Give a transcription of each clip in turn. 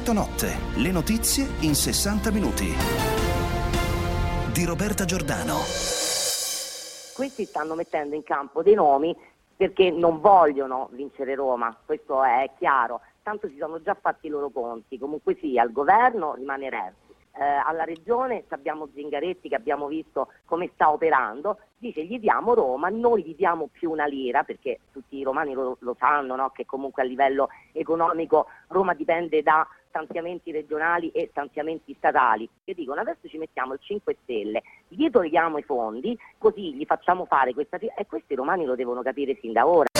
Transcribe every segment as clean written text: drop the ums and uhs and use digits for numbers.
Effetto Notte, le notizie in 60 minuti. Di Roberta Giordano. Questi stanno mettendo in campo dei nomi perché non vogliono vincere Roma, questo è chiaro, tanto si sono già fatti i loro conti, comunque sia, al governo rimane Renzi. Alla regione abbiamo Zingaretti che abbiamo visto come sta operando, dice gli diamo Roma, non gli diamo più una lira, perché tutti i romani lo sanno, no? Che comunque a livello economico Roma dipende da stanziamenti regionali e stanziamenti statali, che dicono adesso ci mettiamo il 5 Stelle, gli togliamo i fondi, così gli facciamo fare questa e questi romani lo devono capire sin da ora.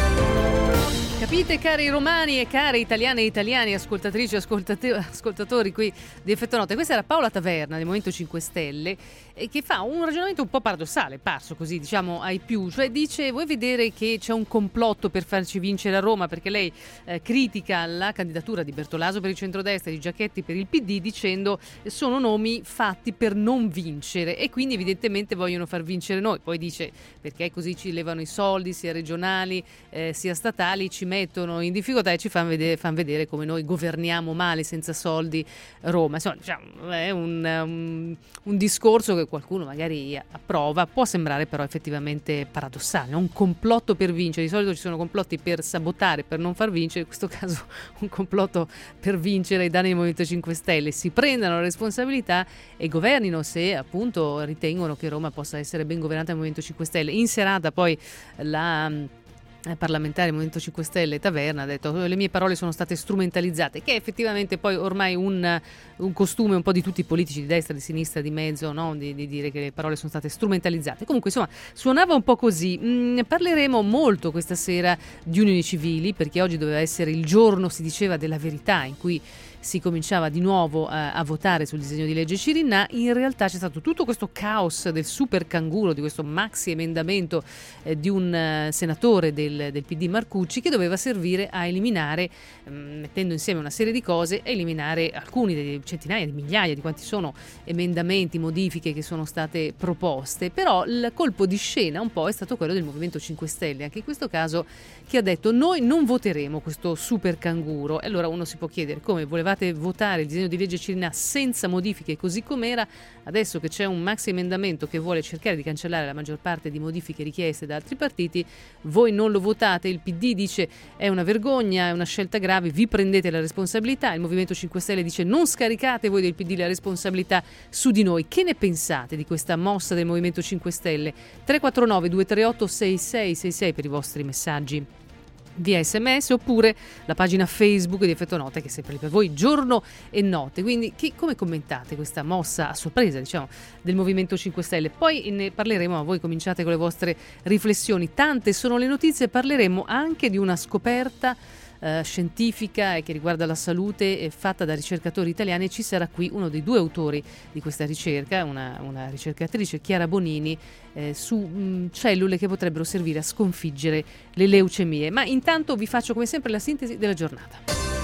Capite, cari romani e care italiane e italiani, ascoltatrici e ascoltatori qui di Effetto Notte. Questa era Paola Taverna del Movimento 5 Stelle, che fa un ragionamento un po' paradossale, parso così, diciamo, ai più. Cioè dice, vuoi vedere che c'è un complotto per farci vincere a Roma? Perché lei critica la candidatura di Bertolaso per il centrodestra e di Giachetti per il PD dicendo sono nomi fatti per non vincere e quindi evidentemente vogliono far vincere noi. Poi dice perché così ci levano i soldi sia regionali sia statali, ci mettono in difficoltà e ci fanno vedere come noi governiamo male senza soldi Roma. Insomma, diciamo, è un discorso che qualcuno magari approva, può sembrare però effettivamente paradossale, un complotto per vincere. Di solito ci sono complotti per sabotare, per non far vincere, in questo caso un complotto per vincere. I danni del Movimento 5 Stelle si prendano la responsabilità e governino se appunto ritengono che Roma possa essere ben governata dal Movimento 5 Stelle. In serata poi la parlamentare del Movimento 5 Stelle Taverna ha detto le mie parole sono state strumentalizzate, che è effettivamente poi ormai un costume un po' di tutti i politici di destra, di sinistra, di mezzo, no? di dire che le parole sono state strumentalizzate. Comunque insomma suonava un po' così. Parleremo molto questa sera di unioni civili, perché oggi doveva essere il giorno, si diceva, della verità, in cui si cominciava di nuovo a votare sul disegno di legge Cirinnà. In realtà c'è stato tutto questo caos del super canguro, di questo maxi emendamento di un senatore del PD Marcucci, che doveva servire a eliminare, mettendo insieme una serie di cose, a eliminare alcuni dei centinaia di migliaia di quanti sono emendamenti, modifiche che sono state proposte. Però il colpo di scena un po' è stato quello del Movimento 5 Stelle, anche in questo caso, che ha detto noi non voteremo questo super canguro. E allora uno si può chiedere come volevate votare il disegno di legge Cirinnà senza modifiche così com'era, adesso che c'è un maxi emendamento che vuole cercare di cancellare la maggior parte di modifiche richieste da altri partiti, voi non lo votate. Il PD dice è una vergogna, è una scelta grave, vi prendete la responsabilità. Il Movimento 5 Stelle dice non scaricate voi del PD la responsabilità su di noi. Che ne pensate di questa mossa del Movimento 5 Stelle? 349 238 6666 per i vostri messaggi via SMS, oppure la pagina Facebook di Effetto Notte, che è sempre lì per voi giorno e notte. Quindi come commentate questa mossa a sorpresa, diciamo, del Movimento 5 Stelle? Poi ne parleremo, ma voi cominciate con le vostre riflessioni. Tante sono le notizie, parleremo anche di una scoperta scientifica che riguarda la salute fatta da ricercatori italiani. Ci sarà qui uno dei due autori di questa ricerca, una ricercatrice, Chiara Bonini, su cellule che potrebbero servire a sconfiggere le leucemie. Ma intanto vi faccio come sempre la sintesi della giornata.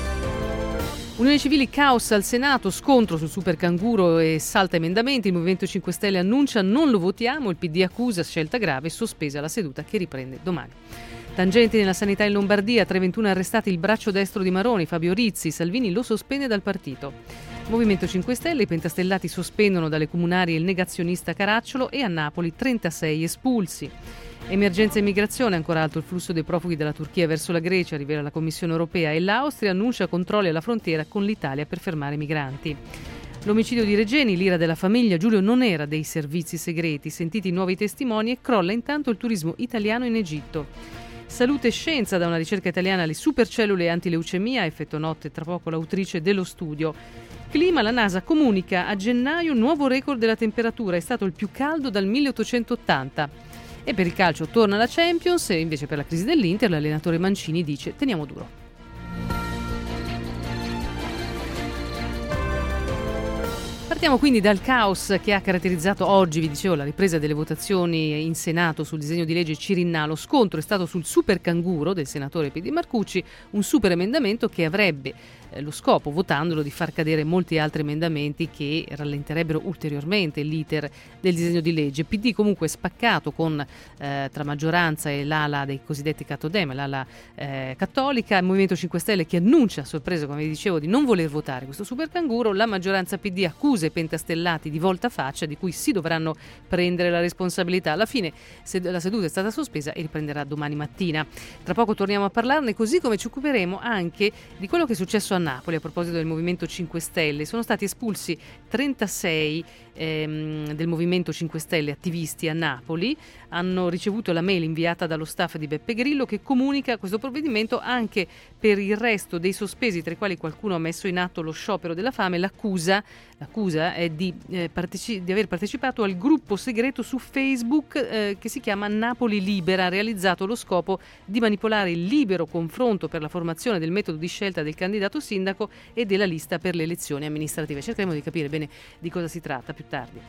Unioni civili, caos al Senato, scontro sul super canguro e salta emendamenti. Il Movimento 5 Stelle annuncia non lo votiamo, il PD accusa scelta grave, sospesa la seduta che riprende domani. Tangenti nella sanità in Lombardia, 321 arrestati il braccio destro di Maroni, Fabio Rizzi, Salvini lo sospende dal partito. Movimento 5 Stelle, i pentastellati sospendono dalle comunali il negazionista Caracciolo e a Napoli 36 espulsi. Emergenza immigrazione, ancora alto il flusso dei profughi dalla Turchia verso la Grecia, rivela la Commissione europea, e l'Austria annuncia controlli alla frontiera con l'Italia per fermare i migranti. L'omicidio di Regeni, l'ira della famiglia, Giulio non era dei servizi segreti, sentiti nuovi testimoni e crolla intanto il turismo italiano in Egitto. Salute e scienza, da una ricerca italiana alle supercellule antileucemia, Effetto Notte tra poco l'autrice dello studio. Clima, la NASA comunica a gennaio un nuovo record della temperatura, è stato il più caldo dal 1880. E per il calcio torna la Champions, e invece per la crisi dell'Inter l'allenatore Mancini dice teniamo duro. Partiamo quindi dal caos che ha caratterizzato oggi, vi dicevo, la ripresa delle votazioni in Senato sul disegno di legge Cirinnà. Lo scontro è stato sul super canguro del senatore PD Marcucci, un super emendamento che avrebbe lo scopo, votandolo, di far cadere molti altri emendamenti che rallenterebbero ulteriormente l'iter del disegno di legge. PD comunque spaccato con tra maggioranza e l'ala dei cosiddetti Catodem, l'ala cattolica, il Movimento 5 Stelle che annuncia a sorpresa, come vi dicevo, di non voler votare questo super canguro, la maggioranza PD accusa i pentastellati di voltafaccia di cui si dovranno prendere la responsabilità. Alla fine la seduta è stata sospesa e riprenderà domani mattina. Tra poco torniamo a parlarne, così come ci occuperemo anche di quello che è successo a Napoli a proposito del Movimento 5 Stelle. Sono stati espulsi 36 del Movimento 5 Stelle attivisti a Napoli, hanno ricevuto la mail inviata dallo staff di Beppe Grillo che comunica questo provvedimento anche per il resto dei sospesi, tra i quali qualcuno ha messo in atto lo sciopero della fame. L'accusa è di aver partecipato al gruppo segreto su Facebook che si chiama Napoli Libera, realizzato allo scopo di manipolare il libero confronto per la formazione del metodo di scelta del candidato sindaco e della lista per le elezioni amministrative. Cercheremo di capire bene di cosa si tratta più tardi.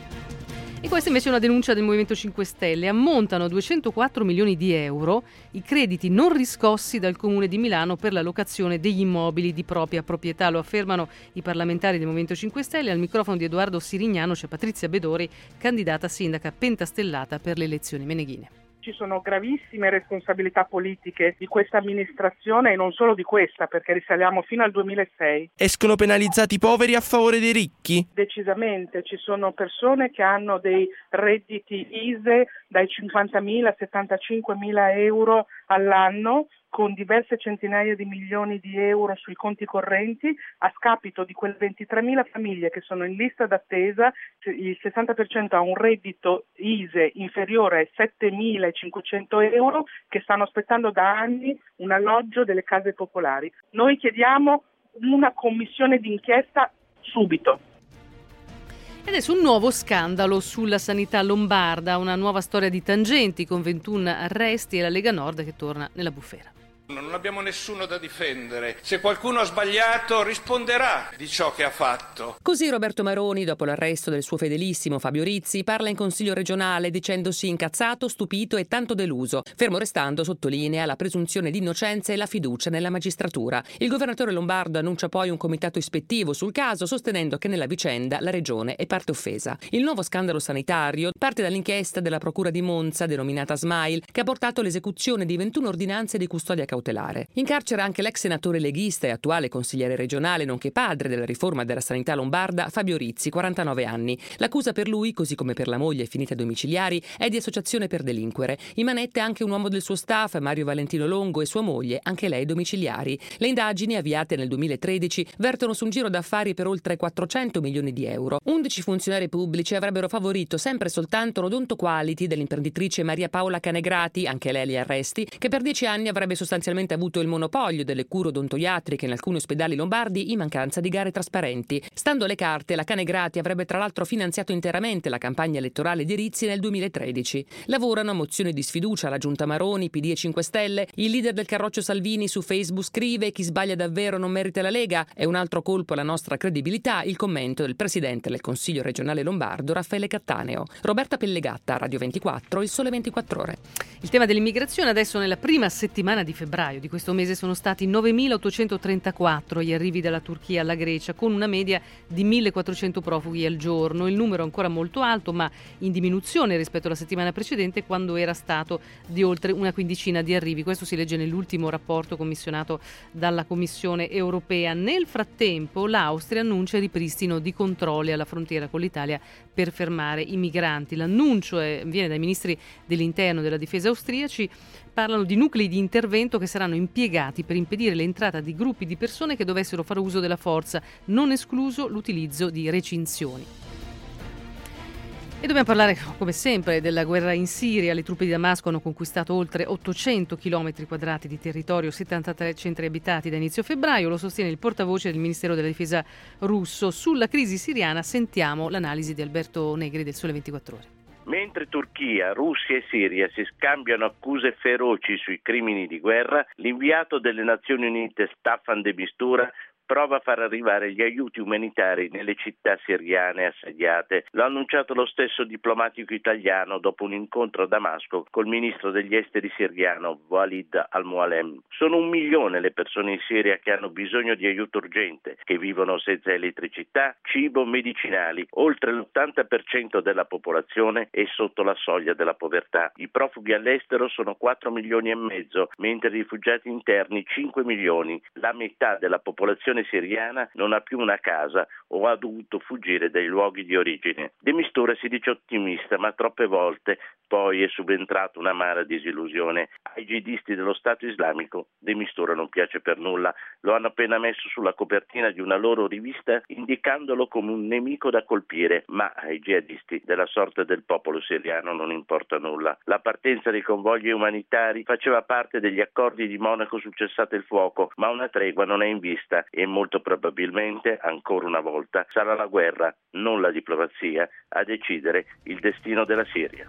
E questa invece è una denuncia del Movimento 5 Stelle. Ammontano a 204 milioni di euro i crediti non riscossi dal Comune di Milano per la locazione degli immobili di propria proprietà. Lo affermano i parlamentari del Movimento 5 Stelle. Al microfono di Edoardo Sirignano c'è Patrizia Bedori, candidata sindaca pentastellata per le elezioni meneghine. Ci sono gravissime responsabilità politiche di questa amministrazione e non solo di questa, perché risaliamo fino al 2006. Escono penalizzati i poveri a favore dei ricchi? Decisamente, ci sono persone che hanno dei redditi ISEE dai 50.000 a 75.000 euro all'anno, con diverse centinaia di milioni di euro sui conti correnti, a scapito di quelle 23.000 famiglie che sono in lista d'attesa. Il 60% ha un reddito ISEE inferiore ai 7.500 euro, che stanno aspettando da anni un alloggio delle case popolari. Noi chiediamo una commissione d'inchiesta subito. Ed adesso un nuovo scandalo sulla sanità lombarda, una nuova storia di tangenti con 21 arresti e la Lega Nord che torna nella bufera. Non abbiamo nessuno da difendere. Se qualcuno ha sbagliato risponderà di ciò che ha fatto. Così Roberto Maroni, dopo l'arresto del suo fedelissimo Fabio Rizzi, parla in Consiglio regionale dicendosi incazzato, stupito e tanto deluso. Fermo restando, sottolinea la presunzione di innocenza e la fiducia nella magistratura. Il governatore lombardo annuncia poi un comitato ispettivo sul caso, sostenendo che nella vicenda la regione è parte offesa. Il nuovo scandalo sanitario parte dall'inchiesta della procura di Monza, denominata Smile, che ha portato all'esecuzione di 21 ordinanze di custodia cautelare. In carcere anche l'ex senatore leghista e attuale consigliere regionale, nonché padre della riforma della sanità lombarda, Fabio Rizzi, 49 anni. L'accusa per lui, così come per la moglie finita ai domiciliari, è di associazione per delinquere. In manette anche un uomo del suo staff, Mario Valentino Longo, e sua moglie, anche lei domiciliari. Le indagini, avviate nel 2013, vertono su un giro d'affari per oltre 400 milioni di euro. 11 funzionari pubblici avrebbero favorito sempre soltanto l'odonto quality dell'imprenditrice Maria Paola Canegrati, anche lei agli arresti, che per 10 anni avrebbe sostanzialmente avuto il monopolio delle cure odontoiatriche in alcuni ospedali lombardi in mancanza di gare trasparenti. Stando alle carte, la Canegrati avrebbe tra l'altro finanziato interamente la campagna elettorale di Rizzi nel 2013. Lavorano a mozioni di sfiducia alla giunta Maroni, PD e 5 Stelle. Il leader del Carroccio Salvini su Facebook scrive: chi sbaglia davvero non merita la Lega, è un altro colpo alla nostra credibilità. Il commento del presidente del Consiglio regionale lombardo Raffaele Cattaneo. Roberta Pellegatta, Radio 24, Il Sole 24 Ore. Il tema dell'immigrazione adesso. Nella prima settimana di febbraio di questo mese sono stati 9.834 gli arrivi dalla Turchia alla Grecia, con una media di 1.400 profughi al giorno. Il numero è ancora molto alto, ma in diminuzione rispetto alla settimana precedente, quando era stato di oltre una quindicina di arrivi. Questo si legge nell'ultimo rapporto commissionato dalla Commissione europea. Nel frattempo l'Austria annuncia il ripristino di controlli alla frontiera con l'Italia per fermare i migranti. L'annuncio viene dai ministri dell'interno e della difesa austriaci. Parlano di nuclei di intervento che saranno impiegati per impedire l'entrata di gruppi di persone che dovessero fare uso della forza, non escluso l'utilizzo di recinzioni. E dobbiamo parlare, come sempre, della guerra in Siria. Le truppe di Damasco hanno conquistato oltre 800 km quadrati di territorio, 73 centri abitati da inizio febbraio. Lo sostiene il portavoce del Ministero della Difesa russo. Sulla crisi siriana sentiamo l'analisi di Alberto Negri del Sole 24 Ore. Mentre Turchia, Russia e Siria si scambiano accuse feroci sui crimini di guerra, l'inviato delle Nazioni Unite Staffan de Mistura prova a far arrivare gli aiuti umanitari nelle città siriane assediate. Lo ha annunciato lo stesso diplomatico italiano dopo un incontro a Damasco col ministro degli esteri siriano Walid al-Mualem. Sono 1 milione le persone in Siria che hanno bisogno di aiuto urgente, che vivono senza elettricità, cibo, medicinali. Oltre l'80% della popolazione è sotto la soglia della povertà. I profughi all'estero sono 4 milioni e mezzo, mentre i rifugiati interni 5 milioni. La metà della popolazione siriana non ha più una casa o ha dovuto fuggire dai luoghi di origine. De Mistura si dice ottimista, ma troppe volte poi è subentrata un'amara disillusione. Ai jihadisti dello Stato Islamico De Mistura non piace per nulla. Lo hanno appena messo sulla copertina di una loro rivista indicandolo come un nemico da colpire, ma ai jihadisti della sorte del popolo siriano non importa nulla. La partenza dei convogli umanitari faceva parte degli accordi di Monaco sul cessate il fuoco, ma una tregua non è in vista e molto probabilmente, ancora una volta, sarà la guerra, non la diplomazia, a decidere il destino della Siria.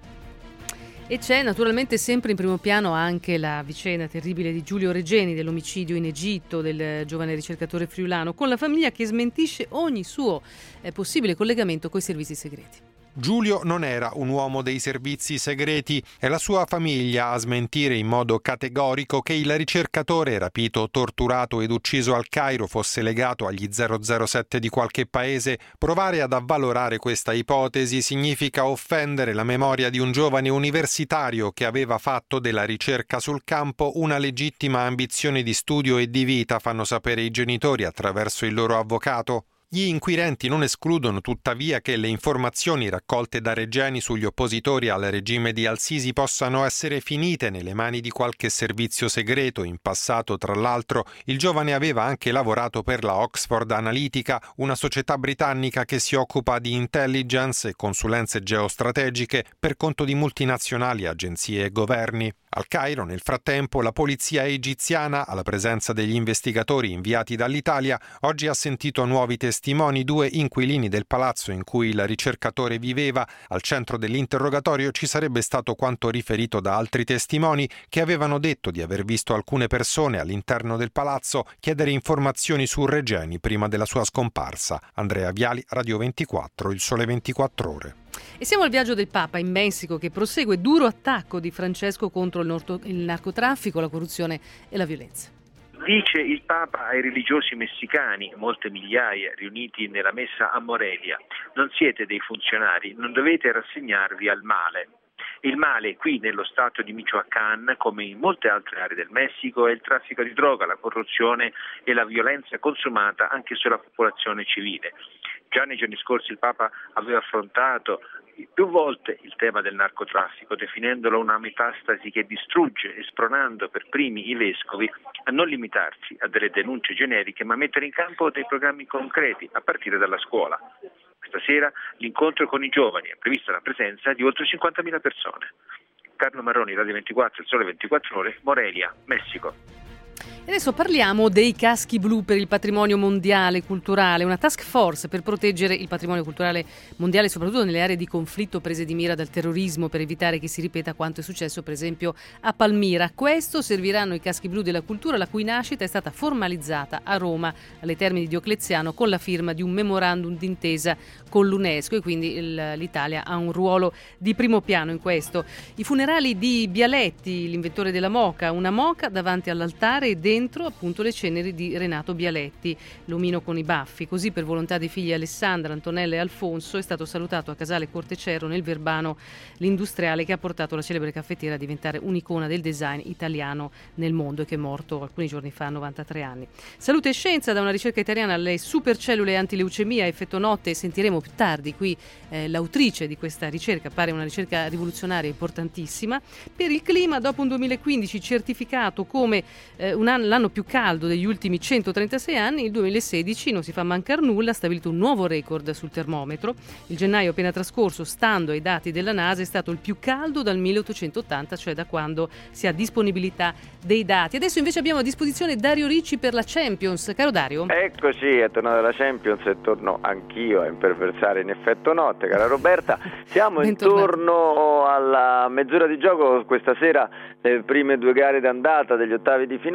E c'è naturalmente sempre in primo piano anche la vicenda terribile di Giulio Regeni, dell'omicidio in Egitto del giovane ricercatore friulano, con la famiglia che smentisce ogni suo possibile collegamento coi servizi segreti. Giulio non era un uomo dei servizi segreti, è la sua famiglia a smentire in modo categorico che il ricercatore rapito, torturato ed ucciso al Cairo fosse legato agli 007 di qualche paese. Provare ad avvalorare questa ipotesi significa offendere la memoria di un giovane universitario che aveva fatto della ricerca sul campo una legittima ambizione di studio e di vita, fanno sapere i genitori attraverso il loro avvocato. Gli inquirenti non escludono tuttavia che le informazioni raccolte da Regeni sugli oppositori al regime di Al-Sisi possano essere finite nelle mani di qualche servizio segreto. In passato, tra l'altro, il giovane aveva anche lavorato per la Oxford Analytica, una società britannica che si occupa di intelligence e consulenze geostrategiche per conto di multinazionali, agenzie e governi. Al Cairo, nel frattempo, la polizia egiziana, alla presenza degli investigatori inviati dall'Italia, oggi ha sentito nuovi testimoni, 2 inquilini del palazzo in cui il ricercatore viveva. Al centro dell'interrogatorio ci sarebbe stato quanto riferito da altri testimoni che avevano detto di aver visto alcune persone all'interno del palazzo chiedere informazioni su Regeni prima della sua scomparsa. Andrea Viali, Radio 24, Il Sole 24 Ore. E siamo al viaggio del Papa in Messico, che prosegue duro attacco di Francesco contro il narcotraffico, la corruzione e la violenza. Dice il Papa ai religiosi messicani, molte migliaia riuniti nella messa a Morelia: non siete dei funzionari, non dovete rassegnarvi al male. Il male qui nello stato di Michoacán, come in molte altre aree del Messico, è il traffico di droga, la corruzione e la violenza consumata anche sulla popolazione civile. Già nei giorni scorsi il Papa aveva affrontato più volte il tema del narcotraffico, definendolo una metastasi che distrugge e spronando per primi i vescovi a non limitarsi a delle denunce generiche, ma mettere in campo dei programmi concreti, a partire dalla scuola. Questa sera l'incontro con i giovani, è prevista la presenza di oltre 50.000 persone. Carlo Marroni, Radio 24, Il Sole 24 Ore, Morelia, Messico. E adesso parliamo dei caschi blu per il patrimonio mondiale culturale, una task force per proteggere il patrimonio culturale mondiale, soprattutto nelle aree di conflitto prese di mira dal terrorismo, per evitare che si ripeta quanto è successo per esempio a Palmira. A questo serviranno i caschi blu della cultura, la cui nascita è stata formalizzata a Roma alle Terme di Diocleziano con la firma di un memorandum d'intesa con l'UNESCO, e quindi l'Italia ha un ruolo di primo piano in questo. I funerali di Bialetti, l'inventore della moka, una moka davanti all'altare e dentro appunto le ceneri di Renato Bialetti, l'omino con i baffi. Così, per volontà dei figli Alessandra, Antonella e Alfonso, è stato salutato a Casale Cortecero nel Verbano l'industriale che ha portato la celebre caffettiera a diventare un'icona del design italiano nel mondo e che è morto alcuni giorni fa a 93 anni. Salute e scienza, da una ricerca italiana alle supercellule antileucemia a effetto notte. Sentiremo più tardi qui l'autrice di questa ricerca, pare una ricerca rivoluzionaria importantissima. Per il clima, dopo un 2015 certificato come l'anno più caldo degli ultimi 136 anni, il 2016 non si fa mancare nulla, ha stabilito un nuovo record sul termometro. Il gennaio appena trascorso, stando ai dati della NASA, è stato il più caldo dal 1880, cioè da quando si ha disponibilità dei dati. Adesso invece abbiamo a disposizione Dario Ricci per la Champions. Caro Dario. Eccoci, è tornata la Champions e torno anch'io a imperversare in effetto notte, cara Roberta. Siamo intorno alla mezz'ora di gioco questa sera, le prime 2 gare d'andata degli ottavi di finale,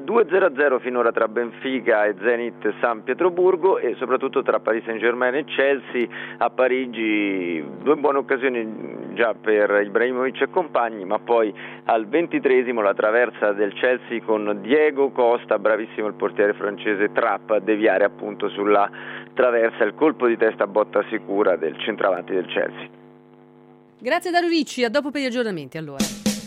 2-0-0 finora tra Benfica e Zenit San Pietroburgo, e soprattutto tra Paris Saint-Germain e Chelsea. A Parigi 2 buone occasioni già per Ibrahimovic e compagni, ma poi al 23esimo la traversa del Chelsea con Diego Costa, bravissimo il portiere francese Trapp a deviare appunto sulla traversa, il colpo di testa a botta sicura del centravanti del Chelsea. Grazie Dario Ricci, a dopo per gli aggiornamenti allora.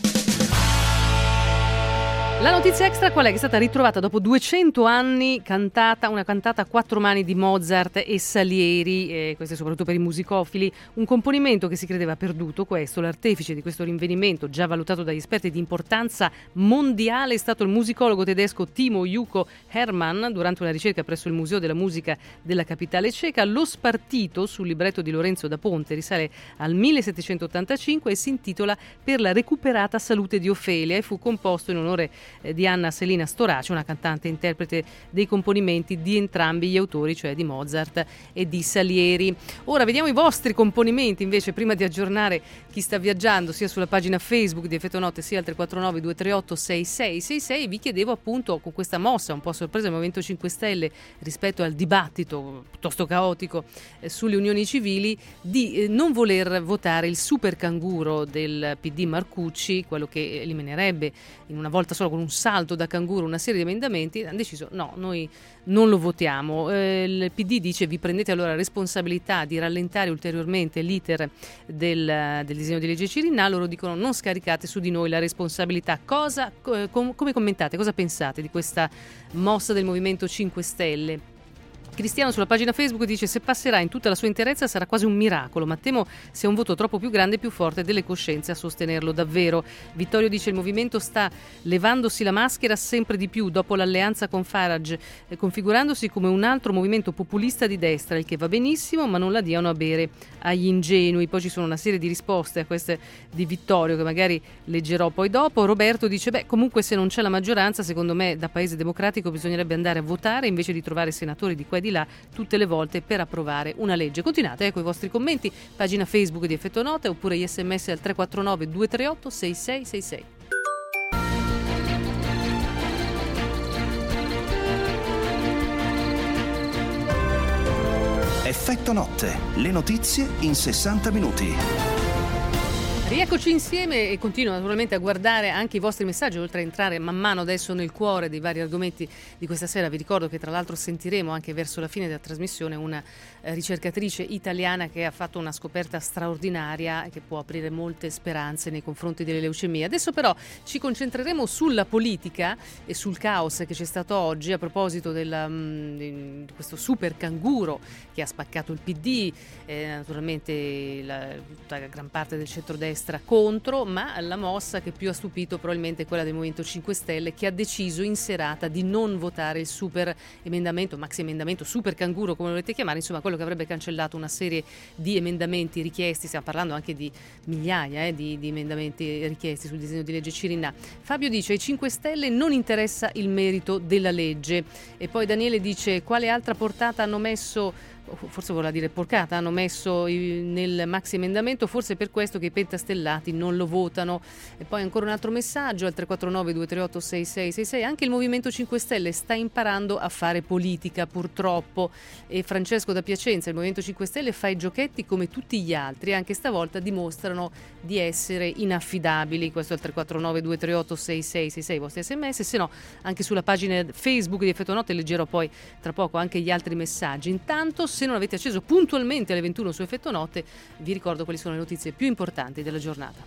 La notizia extra qual è? Che è stata ritrovata dopo 200 anni una cantata a 4 mani di Mozart e Salieri, questo è soprattutto per i musicofili, un componimento che si credeva perduto. L'artefice di questo rinvenimento, già valutato dagli esperti di importanza mondiale, è stato il musicologo tedesco Timo Yuko Hermann durante una ricerca presso il Museo della Musica della capitale ceca. Lo spartito sul libretto di Lorenzo da Ponte risale al 1785 e si intitola Per la recuperata salute di Ofelia e fu composto in onore di Anna Selina Storace, una cantante interprete dei componimenti di entrambi gli autori, cioè di Mozart e di Salieri. Ora vediamo i vostri componimenti invece, prima di aggiornare chi sta viaggiando sia sulla pagina Facebook di Effetto Notte sia al 349 238 6666. Vi chiedevo appunto, con questa mossa un po' sorpresa del Movimento 5 Stelle rispetto al dibattito piuttosto caotico sulle unioni civili, di non voler votare il super canguro del PD Marcucci, quello che eliminerebbe in una volta solo con un salto da canguro una serie di emendamenti. Hanno deciso no, noi non lo votiamo. Il PD dice vi prendete allora responsabilità di rallentare ulteriormente l'iter del disegno di legge Cirinnà. Loro dicono non scaricate su di noi la responsabilità. Come commentate, cosa pensate di questa mossa del Movimento 5 Stelle? Cristiano sulla pagina Facebook dice se passerà in tutta la sua interezza sarà quasi un miracolo, ma temo sia un voto troppo più grande e più forte delle coscienze a sostenerlo davvero. Vittorio dice il movimento sta levandosi la maschera sempre di più dopo l'alleanza con Farage, configurandosi come un altro movimento populista di destra, il che va benissimo, ma non la diano a bere agli ingenui. Poi ci sono una serie di risposte a queste di Vittorio che magari leggerò poi dopo. Roberto dice comunque se non c'è la maggioranza, secondo me da Paese Democratico bisognerebbe andare a votare invece di trovare senatori di qua e di là tutte le volte per approvare una legge. Continuate con i vostri commenti, pagina Facebook di Effetto Note oppure gli sms al 349 238 6666. Effetto Notte, le notizie in 60 minuti. Rieccoci insieme e continuo naturalmente a guardare anche i vostri messaggi, oltre a entrare man mano adesso nel cuore dei vari argomenti di questa sera. Vi ricordo che tra l'altro sentiremo anche verso la fine della trasmissione una ricercatrice italiana che ha fatto una scoperta straordinaria che può aprire molte speranze nei confronti delle leucemie. Adesso però ci concentreremo sulla politica e sul caos che c'è stato oggi a proposito di questo super canguro che ha spaccato il PD, naturalmente tutta la gran parte del centrodestra contro, ma la mossa che più ha stupito probabilmente è quella del Movimento 5 Stelle, che ha deciso in serata di non votare il super emendamento, maxi emendamento, super canguro come lo volete chiamare, insomma quello che avrebbe cancellato una serie di emendamenti richiesti. Stiamo parlando anche di migliaia di emendamenti richiesti sul disegno di legge Cirinnà. Fabio dice ai 5 Stelle non interessa il merito della legge, e poi Daniele dice quale altra portata hanno messo, forse vorrà dire porcata, hanno messo nel maxi emendamento, forse per questo che i pentastellati non lo votano. E poi ancora un altro messaggio al 349 238 6666, anche il Movimento 5 Stelle sta imparando a fare politica purtroppo. E Francesco da Piacenza, il Movimento 5 Stelle fa i giochetti come tutti gli altri, anche stavolta dimostrano di essere inaffidabili. Questo è il 349 238 6666, i vostri sms, se no anche sulla pagina Facebook di Effetto Notte leggerò poi tra poco anche gli altri messaggi. Intanto, se non avete acceso puntualmente alle 21 su Effetto Notte, vi ricordo quali sono le notizie più importanti della giornata.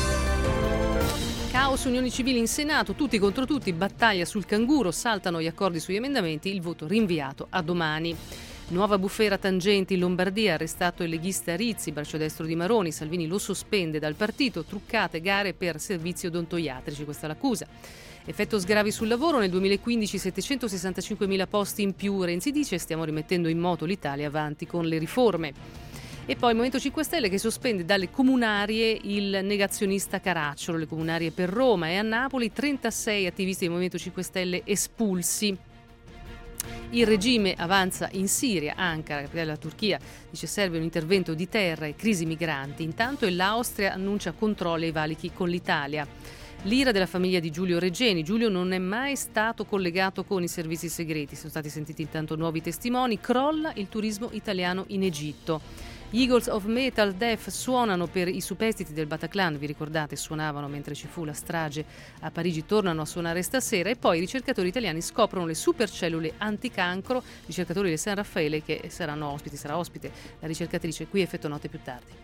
Caos, unioni civili in Senato, tutti contro tutti, battaglia sul canguro, saltano gli accordi sugli emendamenti, il voto rinviato a domani. Nuova bufera Tangenti in Lombardia, arrestato il leghista Rizzi, braccio destro di Maroni, Salvini lo sospende dal partito, truccate gare per servizi odontoiatrici, questa è l'accusa. Effetto sgravi sul lavoro, nel 2015 765.000 posti in più, Renzi dice stiamo rimettendo in moto l'Italia, avanti con le riforme. E poi il Movimento 5 Stelle che sospende dalle comunarie il negazionista Caracciolo, le comunarie per Roma, e a Napoli 36 attivisti del Movimento 5 Stelle espulsi. Il regime avanza in Siria, Ankara, capitale della Turchia, dice serve un intervento di terra e crisi migranti. Intanto l'Austria annuncia controlli ai valichi con l'Italia. l'ira della famiglia di Giulio Regeni. Giulio non è mai stato collegato con i servizi segreti, sono stati sentiti intanto nuovi testimoni. Crolla il turismo italiano in Egitto. Gli Eagles of Metal Death suonano per i superstiti del Bataclan, vi ricordate, suonavano mentre ci fu la strage a Parigi, tornano a suonare stasera. E poi i ricercatori italiani scoprono le supercellule anticancro, ricercatori del San Raffaele che sarà ospite la ricercatrice qui a Effetto Notte più tardi.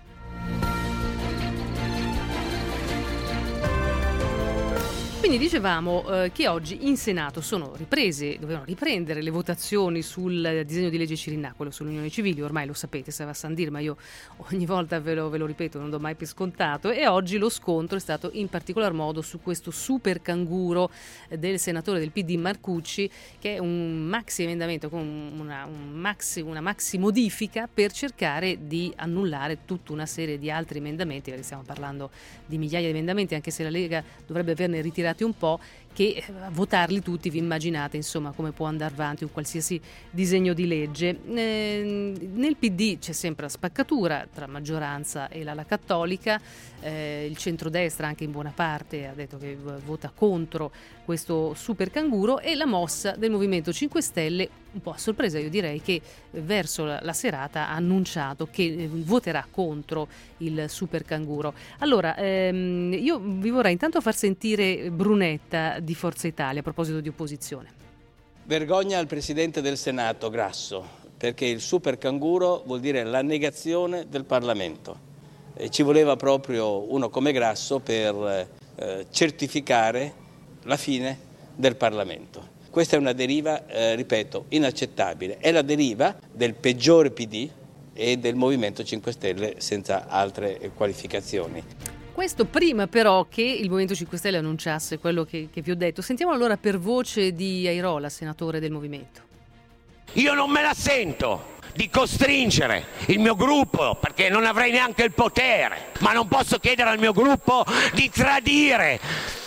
Quindi dicevamo che oggi in Senato dovevano riprendere le votazioni sul disegno di legge Cirinnà, quello sulle unioni civili, ormai lo sapete, se va a San Dir, ma io ogni volta ve lo ripeto, non do mai per scontato, e oggi lo scontro è stato in particolar modo su questo super canguro del senatore del PD Marcucci, che è un maxi emendamento con una maxi modifica per cercare di annullare tutta una serie di altri emendamenti, perché stiamo parlando di migliaia di emendamenti, anche se la Lega dovrebbe averne ritirati un po', che votarli tutti vi immaginate insomma come può andare avanti un qualsiasi disegno di legge. Nel PD c'è sempre la spaccatura tra maggioranza e l'ala cattolica, il centrodestra anche in buona parte ha detto che vota contro questo super canguro, e la mossa del Movimento 5 Stelle, un po' a sorpresa io direi, che verso la serata ha annunciato che voterà contro il super canguro. Allora io vi vorrei intanto far sentire Brunetta di Forza Italia a proposito di opposizione. Vergogna al Presidente del Senato Grasso, perché il super canguro vuol dire la negazione del Parlamento. E ci voleva proprio uno come Grasso per certificare la fine del Parlamento. Questa è una deriva, ripeto, inaccettabile. È la deriva del peggiore PD e del Movimento 5 Stelle senza altre qualificazioni. Questo prima però che il Movimento 5 Stelle annunciasse quello che vi ho detto. Sentiamo allora per voce di Airola, senatore del Movimento. Io non me la sento di costringere il mio gruppo, perché non avrei neanche il potere, ma non posso chiedere al mio gruppo di tradire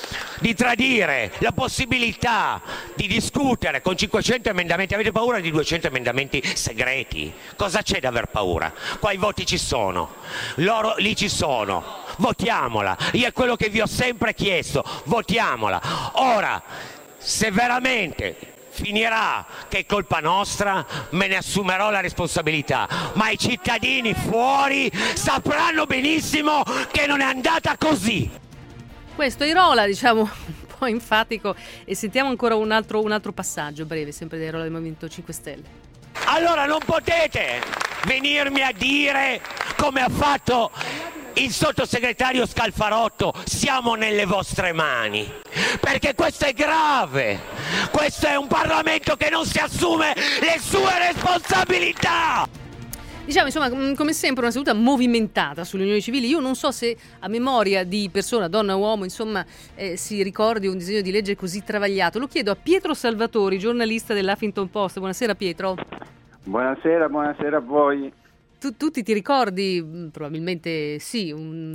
la possibilità di discutere con 500 emendamenti. Avete paura di 200 emendamenti segreti? Cosa c'è da aver paura? Qua i voti ci sono, loro lì ci sono, votiamola. Io è quello che vi ho sempre chiesto, votiamola. Ora, se veramente finirà che è colpa nostra, me ne assumerò la responsabilità, ma i cittadini fuori sapranno benissimo che non è andata così. Questo è Airola, diciamo un po' enfatico, e sentiamo ancora un altro passaggio breve, sempre di Airola del Movimento 5 Stelle. Allora non potete venirmi a dire, come ha fatto il sottosegretario Scalfarotto, siamo nelle vostre mani, perché questo è grave, questo è un Parlamento che non si assume le sue responsabilità. Diciamo insomma come sempre una seduta movimentata sulle unioni civili. Io non so se a memoria di persona, donna o uomo, insomma si ricordi un disegno di legge così travagliato. Lo chiedo a Pietro Salvatori, giornalista dell'Huffington Post. Buonasera Pietro. Buonasera a voi. Tu ti ricordi, probabilmente sì,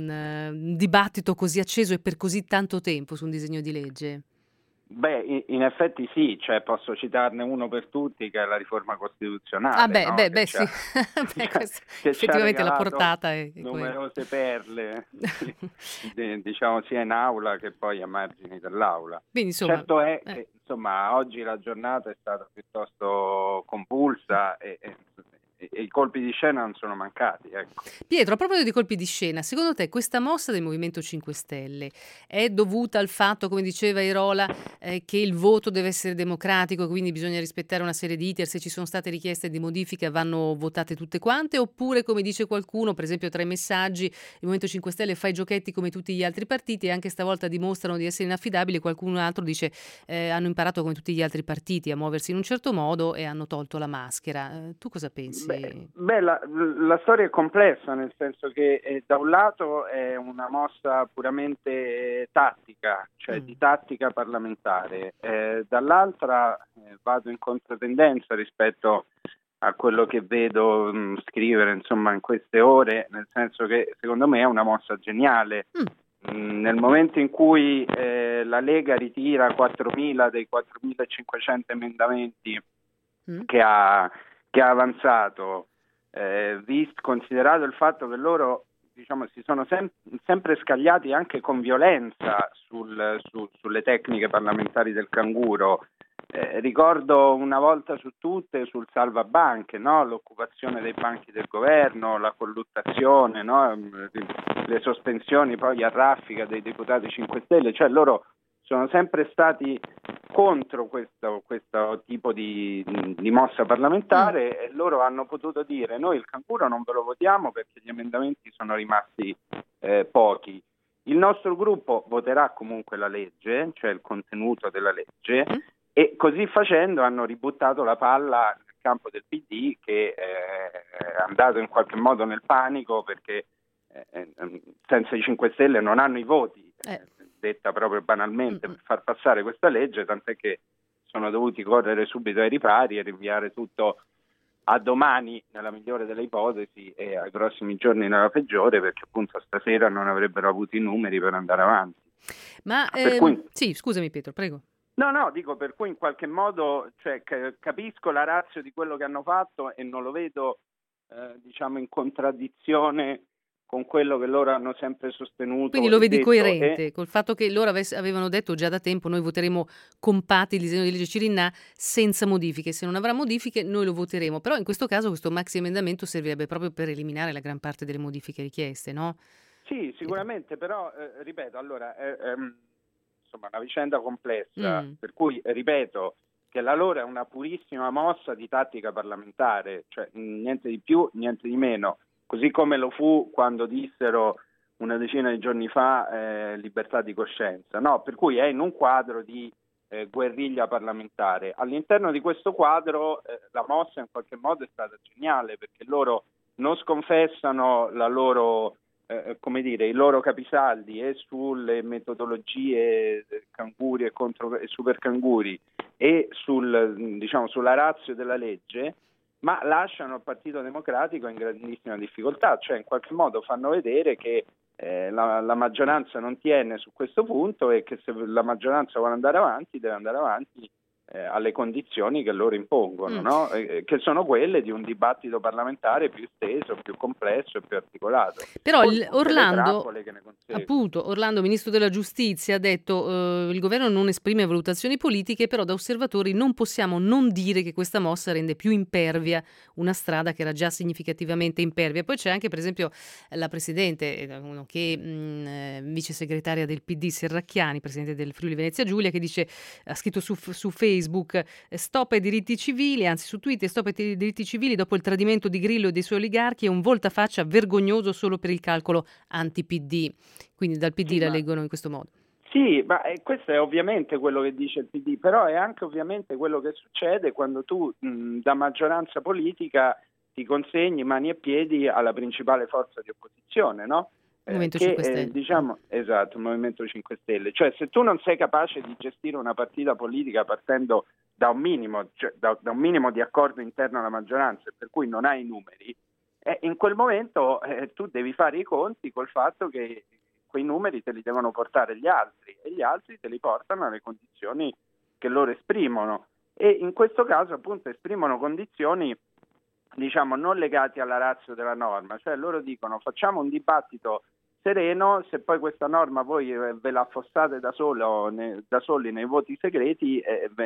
un dibattito così acceso e per così tanto tempo su un disegno di legge? Beh, in effetti sì, cioè posso citarne uno per tutti, che è la riforma costituzionale. Sì. Effettivamente la portata è numerose perle, diciamo sia in aula che poi a margini dell'aula. Quindi, insomma, certo è che oggi la giornata è stata piuttosto convulsa e i colpi di scena non sono mancati, ecco. Pietro, a proposito di colpi di scena, secondo te questa mossa del Movimento 5 Stelle è dovuta al fatto, come diceva Airola, che il voto deve essere democratico, quindi bisogna rispettare una serie di iter, se ci sono state richieste di modifiche vanno votate tutte quante, oppure, come dice qualcuno, per esempio tra i messaggi, il Movimento 5 Stelle fa i giochetti come tutti gli altri partiti e anche stavolta dimostrano di essere inaffidabili, qualcun altro dice hanno imparato come tutti gli altri partiti a muoversi in un certo modo e hanno tolto la maschera. Tu cosa pensi? Beh, la storia è complessa, nel senso che da un lato è una mossa puramente tattica, cioè di tattica parlamentare, dall'altra vado in controtendenza rispetto a quello che vedo scrivere insomma in queste ore, nel senso che secondo me è una mossa geniale. Nel momento in cui la Lega ritira 4.000 dei 4.500 emendamenti che ha avanzato, considerato il fatto che loro si sono sempre scagliati anche con violenza sulle tecniche parlamentari del canguro. Ricordo una volta su tutte sul salvabanche, no? L'occupazione dei banchi del governo, la colluttazione, no? Le sospensioni poi a raffica dei deputati 5 Stelle, cioè loro sono sempre stati contro questo tipo di mossa parlamentare e loro hanno potuto dire: noi il canguro non ve lo votiamo perché gli emendamenti sono rimasti pochi. Il nostro gruppo voterà comunque la legge, cioè il contenuto della legge, e così facendo hanno ributtato la palla nel campo del PD, che è andato in qualche modo nel panico perché senza i 5 Stelle non hanno i voti, detta proprio banalmente, per far passare questa legge, tant'è che sono dovuti correre subito ai ripari e rinviare tutto a domani nella migliore delle ipotesi e ai prossimi giorni nella peggiore, perché appunto stasera non avrebbero avuto i numeri per andare avanti. Ma sì, scusami Pietro, prego. No, dico, per cui in qualche modo capisco la ratio di quello che hanno fatto e non lo vedo in contraddizione con quello che loro hanno sempre sostenuto. Quindi lo vedi coerente col fatto che loro avevano detto già da tempo: noi voteremo compatti il disegno di legge Cirinnà senza modifiche, se non avrà modifiche noi lo voteremo, però in questo caso questo maxi emendamento servirebbe proprio per eliminare la gran parte delle modifiche richieste, no? Sì, sicuramente, però ripeto, allora una vicenda complessa, per cui ripeto che la loro è una purissima mossa di tattica parlamentare, cioè niente di più, niente di meno, così come lo fu quando dissero una decina di giorni fa libertà di coscienza, no? Per cui è in un quadro di guerriglia parlamentare. All'interno di questo quadro la mossa in qualche modo è stata geniale, perché loro non sconfessano la loro i loro capisaldi e sulle metodologie canguri e super canguri e sulla ratio della legge, ma lasciano il Partito Democratico in grandissima difficoltà, cioè in qualche modo fanno vedere che la maggioranza non tiene su questo punto e che se la maggioranza vuole andare avanti deve andare avanti alle condizioni che loro impongono, no? Che sono quelle di un dibattito parlamentare più esteso, più complesso e più articolato. Però Orlando, ministro della giustizia, ha detto il governo non esprime valutazioni politiche, però da osservatori non possiamo non dire che questa mossa rende più impervia una strada che era già significativamente impervia. Poi c'è anche per esempio la presidente, nonché vice segretaria del PD Serracchiani, presidente del Friuli Venezia Giulia, che dice, ha scritto su Facebook: stop ai diritti civili, anzi su Twitter: stop ai diritti civili dopo il tradimento di Grillo e dei suoi oligarchi, è un voltafaccia vergognoso solo per il calcolo anti-PD. Quindi dal PD la leggono in questo modo. Sì, ma questo è ovviamente quello che dice il PD, però è anche ovviamente quello che succede quando tu da maggioranza politica ti consegni mani e piedi alla principale forza di opposizione, no? Movimento 5 Stelle. Esatto, il Movimento 5 Stelle. Cioè, se tu non sei capace di gestire una partita politica partendo da un minimo, da un minimo di accordo interno alla maggioranza, per cui non hai i numeri, in quel momento tu devi fare i conti col fatto che quei numeri te li devono portare gli altri e gli altri te li portano alle condizioni che loro esprimono. E in questo caso appunto esprimono condizioni non legate alla ratio della norma, cioè loro dicono: facciamo un dibattito sereno, se poi questa norma voi ve la affossate da soli nei voti segreti,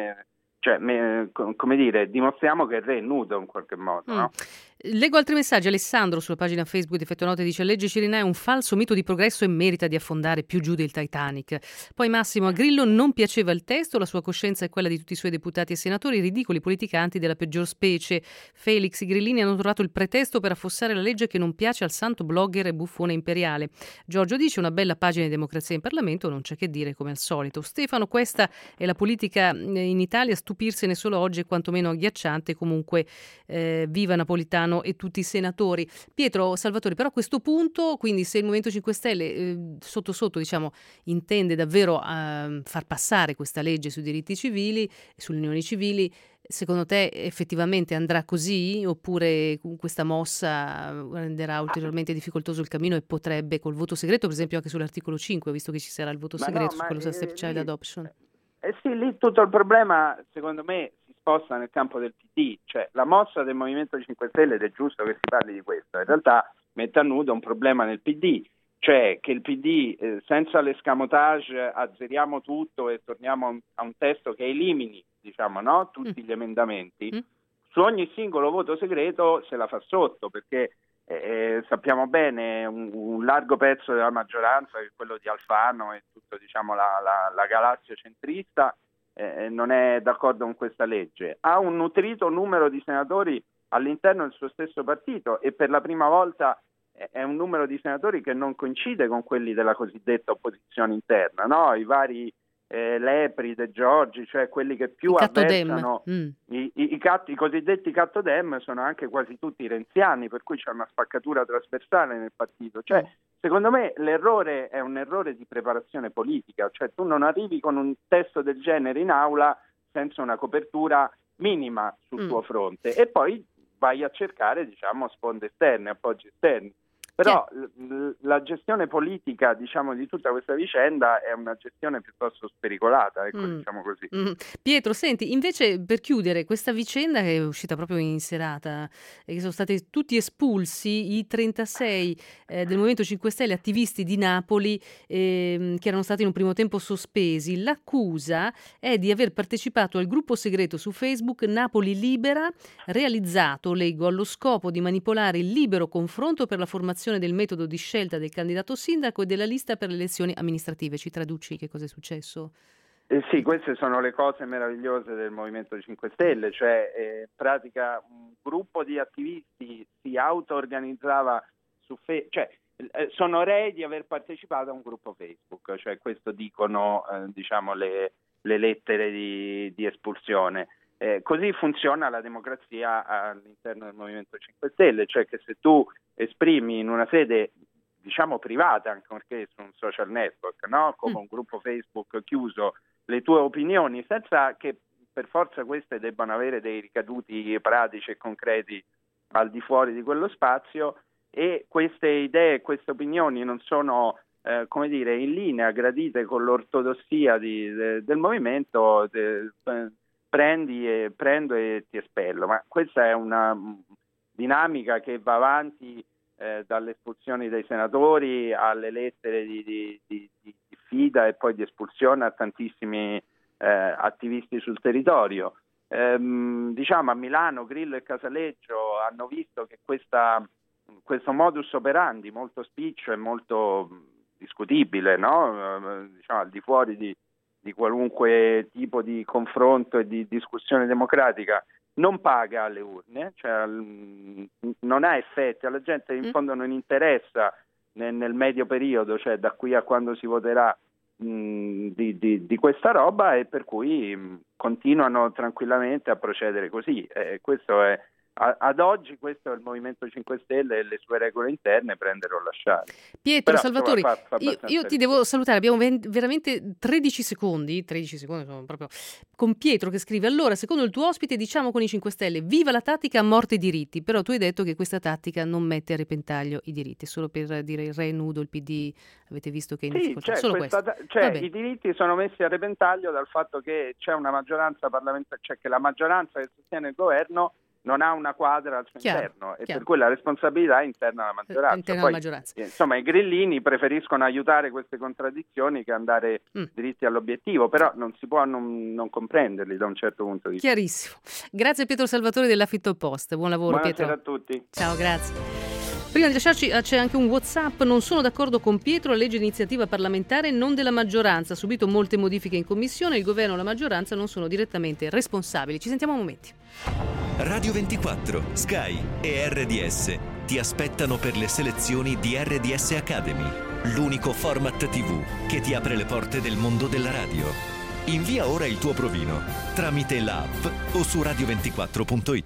dimostriamo che il re è nudo in qualche modo, no? Leggo altri messaggi. Alessandro sulla pagina Facebook di Effetto dice: legge Cirinnà è un falso mito di progresso e merita di affondare più giù del Titanic. Poi Massimo: a Grillo non piaceva il testo, la sua coscienza è quella di tutti i suoi deputati e senatori, ridicoli politicanti della peggior specie. Felix: i grillini hanno trovato il pretesto per affossare la legge che non piace al santo blogger e buffone imperiale. Giorgio dice: una bella pagina di democrazia in Parlamento, non c'è che dire come al solito. Stefano: questa è la politica in Italia, stupirsene solo oggi è quantomeno agghiacciante. Comunque viva Napolitano e tutti i senatori. Pietro Salvatori, però a questo punto, quindi se il Movimento 5 Stelle sotto intende davvero far passare questa legge sui diritti civili, sulle unioni civili, secondo te effettivamente andrà così, oppure questa mossa renderà ulteriormente difficoltoso il cammino e potrebbe col voto segreto, per esempio anche sull'articolo 5, visto che ci sarà il voto segreto su quello sulla step child adoption? Sì, lì tutto il problema secondo me si sposta nel campo del PD, cioè la mossa del Movimento 5 Stelle, ed è giusto che si parli di questo, in realtà mette a nudo un problema nel PD, cioè che il PD senza l'escamotage azzeriamo tutto e torniamo a un testo che elimini, diciamo, no? Tutti gli emendamenti, su ogni singolo voto segreto se la fa sotto, perché sappiamo bene un largo pezzo della maggioranza, che è quello di Alfano e tutto, diciamo, la galassia centrista, non è d'accordo con questa legge. Ha un nutrito numero di senatori all'interno del suo stesso partito e per la prima volta è un numero di senatori che non coincide con quelli della cosiddetta opposizione interna, no? I vari Lepri, De Giorgi, cioè quelli che più avversano i cosiddetti Cattodem, sono anche quasi tutti renziani, per cui c'è una spaccatura trasversale nel partito. Cioè, secondo me l'errore è un errore di preparazione politica, cioè tu non arrivi con un testo del genere in aula senza una copertura minima sul tuo fronte e poi vai a cercare, diciamo, sponde esterne, appoggi esterni. Però la gestione politica, diciamo, di tutta questa vicenda è una gestione piuttosto spericolata, ecco, diciamo così. Pietro, senti, invece per chiudere questa vicenda che è uscita proprio in serata e che sono stati tutti espulsi i 36 del Movimento 5 Stelle attivisti di Napoli che erano stati in un primo tempo sospesi. L'accusa è di aver partecipato al gruppo segreto su Facebook Napoli Libera, realizzato, leggo, allo scopo di manipolare il libero confronto per la formazione del metodo di scelta del candidato sindaco e della lista per le elezioni amministrative. Ci traduci che cosa è successo? Sì, queste sono le cose meravigliose del Movimento 5 Stelle, cioè in pratica un gruppo di attivisti si auto-organizzava su sono rei di aver partecipato a un gruppo Facebook, cioè questo dicono diciamo le lettere di espulsione. Così funziona la democrazia all'interno del Movimento 5 Stelle, cioè che se tu esprimi in una sede, diciamo, privata, anche perché su un social network, no? Come un gruppo Facebook chiuso, le tue opinioni, senza che per forza queste debbano avere dei ricaduti pratici e concreti al di fuori di quello spazio, e queste idee, queste opinioni non sono come dire, in linea, gradite con l'ortodossia del movimento, prendo e ti espello. Ma questa è una dinamica che va avanti dalle espulsioni dei senatori alle lettere di diffida e poi di espulsione a tantissimi attivisti sul territorio. Diciamo a Milano Grillo e Casaleggio hanno visto che questo modus operandi molto spiccio e molto discutibile, no? Diciamo al di fuori di qualunque tipo di confronto e di discussione democratica, non paga alle urne, cioè non ha effetti, alla gente in fondo non interessa nel medio periodo, cioè da qui a quando si voterà di questa roba, e per cui continuano tranquillamente a procedere così. Questo è ad oggi, questo è il Movimento 5 Stelle e le sue regole interne, prendere o lasciare. Pietro Salvatori, io ti devo salutare, abbiamo veramente 13 secondi sono proprio con Pietro che scrive: allora, secondo il tuo ospite, diciamo con i 5 Stelle, viva la tattica, a morte i diritti, però tu hai detto che questa tattica non mette a repentaglio i diritti, solo per dire il re nudo, il PD, avete visto che è in difficoltà, solo questo. I diritti sono messi a repentaglio dal fatto che c'è una maggioranza parlamentare, cioè che la maggioranza che sostiene il governo non ha una quadra al suo interno, e per cui la responsabilità è interna alla maggioranza. Insomma, i grillini preferiscono aiutare queste contraddizioni che andare dritti all'obiettivo, però non si può non comprenderli da un certo punto di vista. Chiarissimo. Grazie Pietro Salvatori dell'Affitto Post, buon lavoro. Buonasera Pietro. a tutti. Ciao, grazie. Prima di lasciarci c'è anche un WhatsApp: non sono d'accordo con Pietro, la legge di iniziativa parlamentare non della maggioranza, ha subito molte modifiche in commissione, il governo e la maggioranza non sono direttamente responsabili. Ci sentiamo un momento. Radio 24, Sky e RDS ti aspettano per le selezioni di RDS Academy, l'unico format TV che ti apre le porte del mondo della radio. Invia ora il tuo provino tramite l'app o su radio24.it.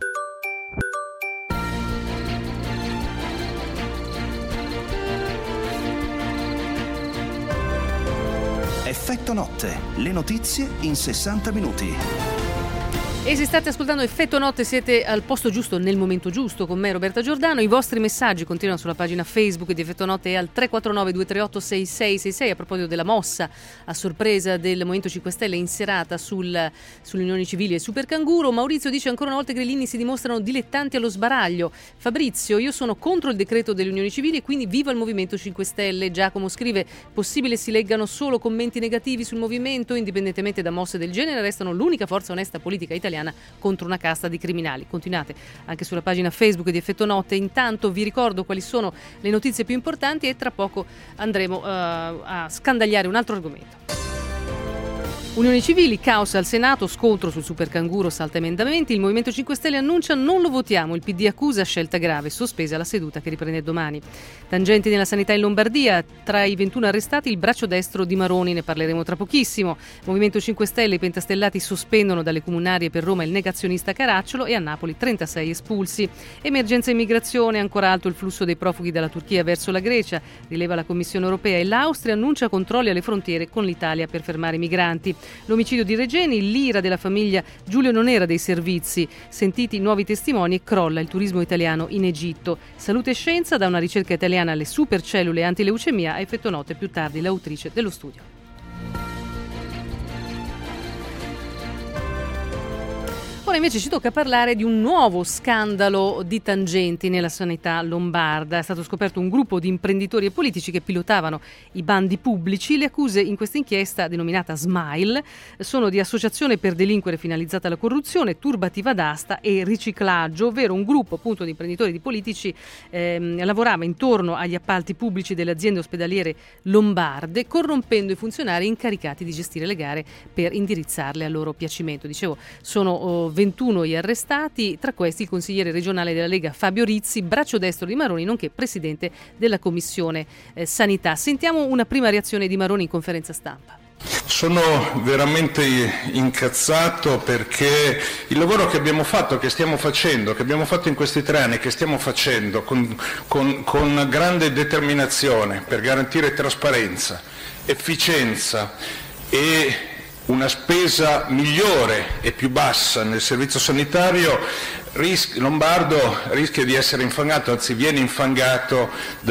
Effetto notte, le notizie in 60 minuti. E se state ascoltando Effetto Notte siete al posto giusto, nel momento giusto, con me Roberta Giordano. I vostri messaggi continuano sulla pagina Facebook di Effetto Notte e al 349-238-6666 a proposito della mossa a sorpresa del Movimento 5 Stelle in serata sulle unioni civili e Super Canguro. Maurizio dice ancora una volta che i grillini si dimostrano dilettanti allo sbaraglio. Fabrizio, io sono contro il decreto delle unioni civili e quindi viva il Movimento 5 Stelle. Giacomo scrive, possibile si leggano solo commenti negativi sul movimento, indipendentemente da mosse del genere, restano l'unica forza onesta politica italiana contro una casta di criminali. Continuate anche sulla pagina Facebook di Effetto Notte. Intanto vi ricordo quali sono le notizie più importanti e tra poco andremo a scandagliare un altro argomento. Unioni civili, caos al Senato, scontro sul Super Canguro, salta emendamenti, il Movimento 5 Stelle annuncia non lo votiamo, il PD accusa scelta grave, sospesa la seduta che riprende domani. Tangenti nella sanità in Lombardia, tra i 21 arrestati il braccio destro di Maroni, ne parleremo tra pochissimo. Movimento 5 Stelle, i pentastellati sospendono dalle comunarie per Roma il negazionista Caracciolo e a Napoli 36 espulsi. Emergenza immigrazione, ancora alto il flusso dei profughi dalla Turchia verso la Grecia, rileva la Commissione Europea e l'Austria annuncia controlli alle frontiere con l'Italia per fermare i migranti. L'omicidio di Regeni, l'ira della famiglia Giulio non era dei servizi, sentiti nuovi testimoni e crolla il turismo italiano in Egitto. Salute e scienza, da una ricerca italiana alle supercellule antileucemia, a Effetto Notte più tardi l'autrice dello studio. Ora invece ci tocca parlare di un nuovo scandalo di tangenti nella sanità lombarda. È stato scoperto un gruppo di imprenditori e politici che pilotavano i bandi pubblici. Le accuse in questa inchiesta, denominata Smile, sono di associazione per delinquere finalizzata alla corruzione, turbativa d'asta e riciclaggio, ovvero un gruppo appunto di imprenditori e di politici lavorava intorno agli appalti pubblici delle aziende ospedaliere lombarde, corrompendo i funzionari incaricati di gestire le gare per indirizzarle a loro piacimento. Dicevo, sono 21 gli arrestati, tra questi il consigliere regionale della Lega Fabio Rizzi, braccio destro di Maroni, nonché presidente della Commissione Sanità. Sentiamo una prima reazione di Maroni in conferenza stampa. Sono veramente incazzato perché il lavoro che abbiamo fatto, che stiamo facendo, che abbiamo fatto in questi 3 anni, che stiamo facendo con grande determinazione per garantire trasparenza, efficienza e una spesa migliore e più bassa nel servizio sanitario, Lombardo rischia di essere infangato, anzi viene infangato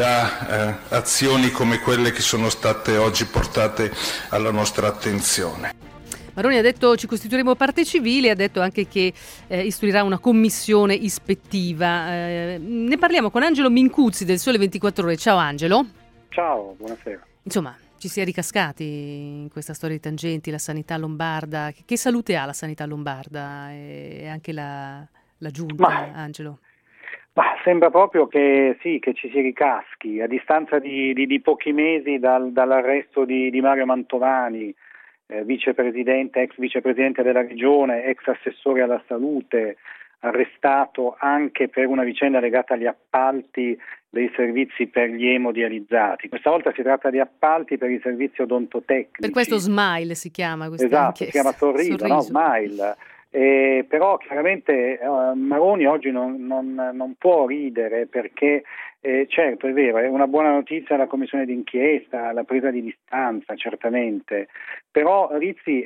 da azioni come quelle che sono state oggi portate alla nostra attenzione. Maroni ha detto ci costituiremo parte civile, ha detto anche che istruirà una commissione ispettiva. Ne parliamo con Angelo Mincuzzi del Sole 24 Ore. Ciao Angelo. Ciao, buonasera. Insomma, ci si è ricascati in questa storia di tangenti, la sanità lombarda. Che salute ha la sanità lombarda e anche la giunta, Angelo? Ma sembra proprio che sì, che ci si ricaschi a distanza di pochi mesi dall'arresto di Mario Mantovani, ex vicepresidente della regione, ex assessore alla salute, arrestato anche per una vicenda legata agli appalti dei servizi per gli emodializzati. Questa volta si tratta di appalti per i servizi odontotecnici. Per questo Smile si chiama questa Esatto, inchiesta. si chiama sorriso. No? Smile. Però chiaramente Maroni oggi non può ridere perché certo è vero, è una buona notizia la commissione d'inchiesta, la presa di distanza certamente, però Rizzi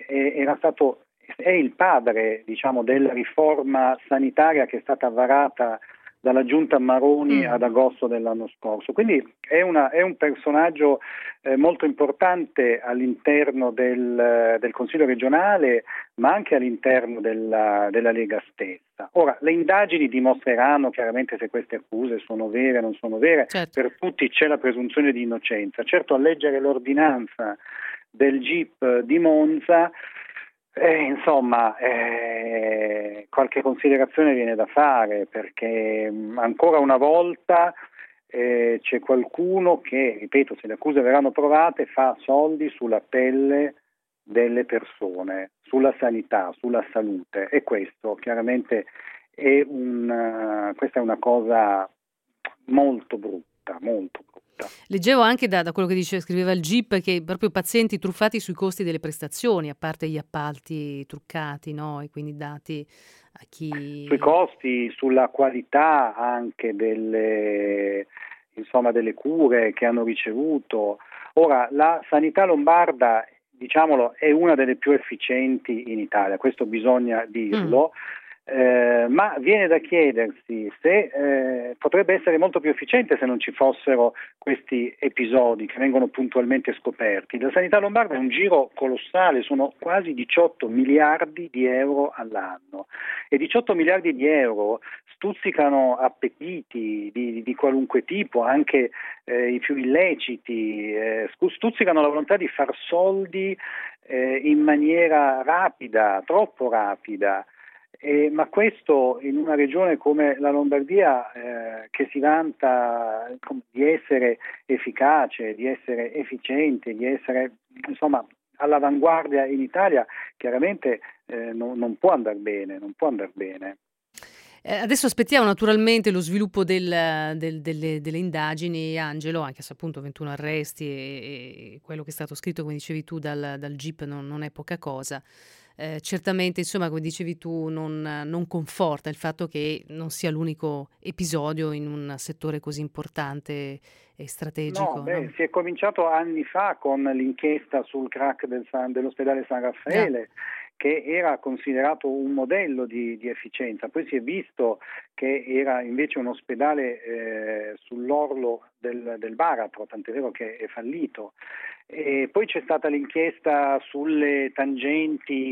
è il padre, diciamo, della riforma sanitaria che è stata varata dalla giunta Maroni ad agosto dell'anno scorso, quindi è un personaggio molto importante all'interno del Consiglio regionale, ma anche all'interno della Lega stessa. Ora, le indagini dimostreranno chiaramente se queste accuse sono vere o non sono vere, certo. Per tutti c'è la presunzione di innocenza, certo a leggere l'ordinanza del GIP di Monza qualche considerazione viene da fare perché ancora una volta c'è qualcuno che, ripeto, se le accuse verranno provate, fa soldi sulla pelle delle persone, sulla sanità, sulla salute e questo chiaramente questa è una cosa molto brutta, molto brutta. Leggevo anche da quello che scriveva il GIP che proprio pazienti truffati sui costi delle prestazioni, a parte gli appalti truccati, no? E quindi dati a chi... Sui costi, sulla qualità anche delle cure che hanno ricevuto. Ora, la sanità lombarda diciamolo, è una delle più efficienti in Italia, questo bisogna dirlo. Ma viene da chiedersi se potrebbe essere molto più efficiente se non ci fossero questi episodi che vengono puntualmente scoperti. La sanità lombarda è un giro colossale, sono quasi 18 miliardi di euro all'anno e 18 miliardi di euro stuzzicano appetiti di qualunque tipo, anche i più illeciti, stuzzicano la volontà di far soldi in maniera rapida, troppo rapida. Ma questo in una regione come la Lombardia che si vanta di essere efficace, di essere efficiente, di essere insomma all'avanguardia in Italia, chiaramente non può andare bene, non può andare bene. Adesso aspettiamo naturalmente lo sviluppo delle indagini, Angelo, anche se appunto 21 arresti e quello che è stato scritto, come dicevi tu, dal GIP non è poca cosa. Certamente, insomma, come dicevi tu, non conforta il fatto che non sia l'unico episodio in un settore così importante e strategico. No? Si è cominciato anni fa con l'inchiesta sul crack dell'ospedale San Raffaele, che era considerato un modello di efficienza. Poi si è visto che era invece un ospedale sull'orlo del baratro, tant'è vero che è fallito. E poi c'è stata l'inchiesta sulle tangenti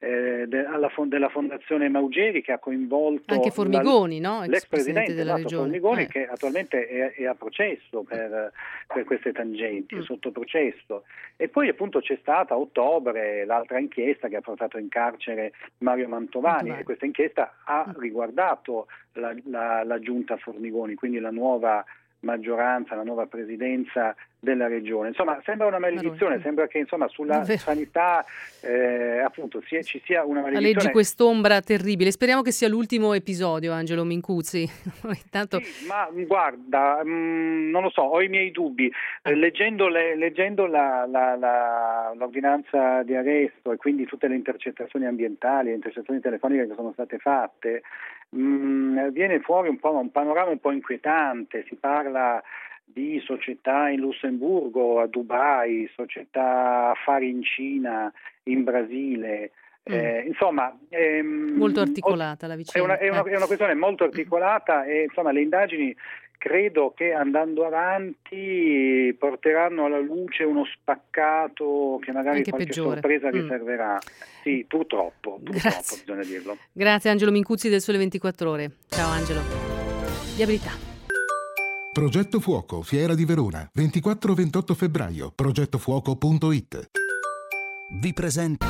della Fondazione Maugeri, che ha coinvolto anche Formigoni, l'ex presidente della regione Formigoni, che attualmente è a processo per queste tangenti, è sotto processo. E poi appunto c'è stata a ottobre l'altra inchiesta che ha portato in carcere Mario Mantovani. E questa inchiesta ha riguardato la giunta Formigoni, quindi la nuova maggioranza, la nuova presidenza della regione. Insomma, sembra una maledizione, sembra che insomma sulla sanità appunto ci sia una maledizione. Leggi quest'ombra terribile. Speriamo che sia l'ultimo episodio, Angelo Mincuzzi. Intanto... Sì, ma guarda, non lo so, ho i miei dubbi. Leggendo l'ordinanza di arresto e quindi tutte le intercettazioni ambientali, le intercettazioni telefoniche che sono state fatte, viene fuori un panorama un po' inquietante. Si parla di società in Lussemburgo, a Dubai, società affari in Cina, in Brasile. Insomma, molto articolata la vicenda. È una questione molto articolata e insomma le indagini credo che andando avanti porteranno alla luce uno spaccato che magari anche qualche peggiore. Sorpresa riserverà. Sì, purtroppo bisogna dirlo. Grazie Angelo Mincuzzi del Sole 24 Ore. Ciao Angelo. Viabilità. Progetto Fuoco, Fiera di Verona, 24-28 febbraio, progettofuoco.it. Vi presento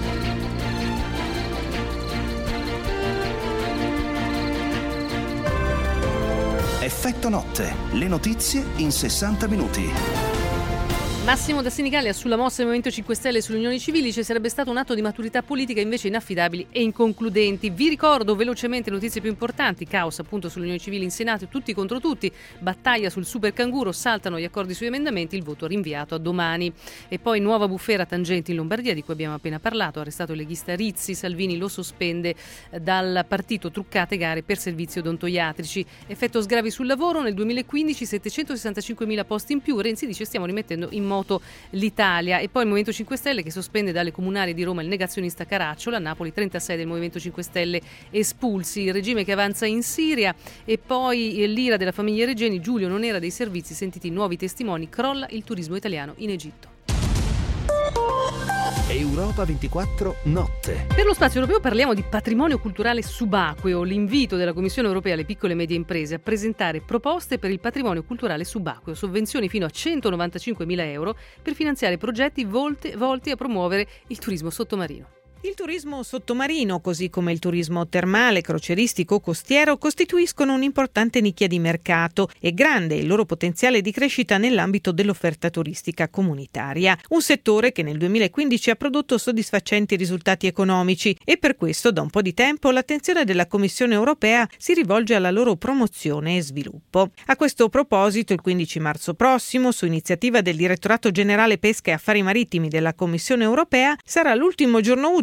Effetto Notte, le notizie in 60 minuti. Massimo da Senigallia sulla mossa del Movimento 5 Stelle e sulle unioni civili ci sarebbe stato un atto di maturità politica invece inaffidabili e inconcludenti. Vi ricordo velocemente le notizie più importanti, caos appunto sulle unioni civili in Senato, tutti contro tutti, battaglia sul super canguro, saltano gli accordi sugli emendamenti, il voto rinviato a domani. E poi nuova bufera tangenti in Lombardia di cui abbiamo appena parlato, arrestato il leghista Rizzi, Salvini lo sospende dal partito, truccate gare per servizi odontoiatrici. Effetto sgravi sul lavoro, nel 2015 765.000 posti in più, Renzi dice stiamo rimettendo in moto l'Italia. E poi il Movimento 5 Stelle che sospende dalle comunali di Roma il negazionista Caracciolo, a Napoli 36 del Movimento 5 Stelle espulsi, il regime che avanza in Siria. E poi l'ira della famiglia Regeni, Giulio non era dei servizi, sentiti nuovi testimoni, crolla il turismo italiano in Egitto. Europa 24 Notte. Per lo spazio europeo parliamo di patrimonio culturale subacqueo, l'invito della Commissione europea alle piccole e medie imprese a presentare proposte per il patrimonio culturale subacqueo, sovvenzioni fino a 195.000 euro per finanziare progetti volti a promuovere il turismo sottomarino. Il turismo sottomarino, così come il turismo termale, croceristico o costiero, costituiscono un'importante nicchia di mercato e grande il loro potenziale di crescita nell'ambito dell'offerta turistica comunitaria. Un settore che nel 2015 ha prodotto soddisfacenti risultati economici e per questo da un po' di tempo l'attenzione della Commissione europea si rivolge alla loro promozione e sviluppo. A questo proposito, il 15 marzo prossimo, su iniziativa del Direttorato Generale Pesca e Affari Marittimi della Commissione europea, sarà l'ultimo giorno utile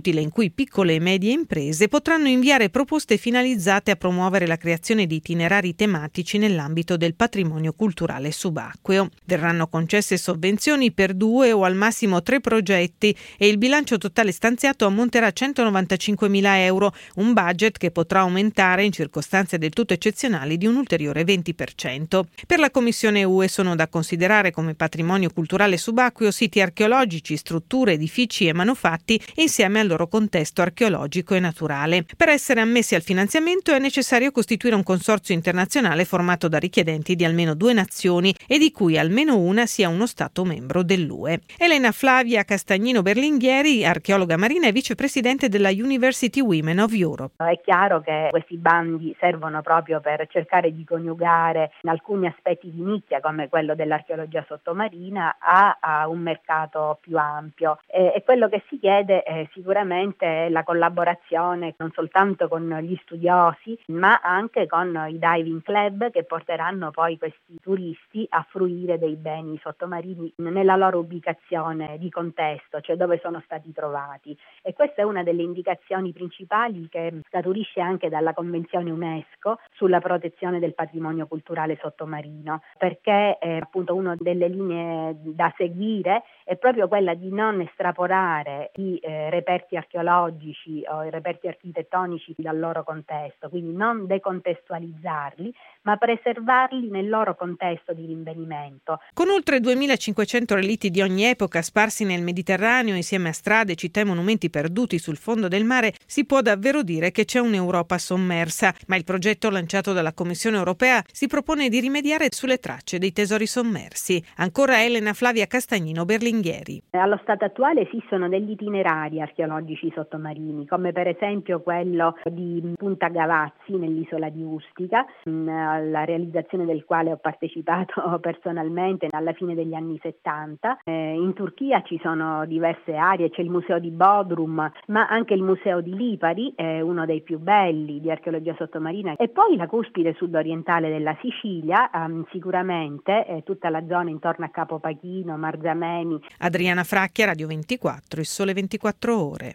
utile in cui piccole e medie imprese potranno inviare proposte finalizzate a promuovere la creazione di itinerari tematici nell'ambito del patrimonio culturale subacqueo. Verranno concesse sovvenzioni per 2 o al massimo 3 progetti e il bilancio totale stanziato ammonterà a 195.000 euro, un budget che potrà aumentare in circostanze del tutto eccezionali di un ulteriore 20%. Per la Commissione UE sono da considerare come patrimonio culturale subacqueo siti archeologici, strutture, edifici e manufatti insieme al loro contesto archeologico e naturale. Per essere ammessi al finanziamento è necessario costituire un consorzio internazionale formato da richiedenti di almeno 2 nazioni e di cui almeno una sia uno Stato membro dell'UE. Elena Flavia Castagnino Berlinghieri, archeologa marina e vicepresidente della University Women of Europe. È chiaro che questi bandi servono proprio per cercare di coniugare alcuni aspetti di nicchia come quello dell'archeologia sottomarina a un mercato più ampio e quello che si chiede sicuramente è la collaborazione non soltanto con gli studiosi ma anche con i diving club che porteranno poi questi turisti a fruire dei beni sottomarini nella loro ubicazione di contesto, cioè dove sono stati trovati, e questa è una delle indicazioni principali che scaturisce anche dalla Convenzione UNESCO sulla protezione del patrimonio culturale sottomarino, perché appunto una delle linee da seguire è proprio quella di non estrapolare i reperti archeologici o i reperti architettonici dal loro contesto, quindi non decontestualizzarli, ma preservarli nel loro contesto di rinvenimento. Con oltre 2.500 relitti di ogni epoca sparsi nel Mediterraneo insieme a strade, città e monumenti perduti sul fondo del mare, si può davvero dire che c'è un'Europa sommersa, ma il progetto lanciato dalla Commissione europea si propone di rimediare sulle tracce dei tesori sommersi. Ancora Elena Flavia Castagnino Berlinghieri. Allo stato attuale esistono degli itinerari archeologici sottomarini, come per esempio quello di Punta Gavazzi nell'isola di Ustica, alla realizzazione del quale ho partecipato personalmente alla fine degli anni 70. In Turchia ci sono diverse aree, c'è il museo di Bodrum, ma anche il museo di Lipari, uno dei più belli di archeologia sottomarina, e poi la cuspide sud-orientale della Sicilia, sicuramente tutta la zona intorno a Capo Pachino, Marzamemi. Adriana Fracchia, Radio 24, Il Sole 24 Ore.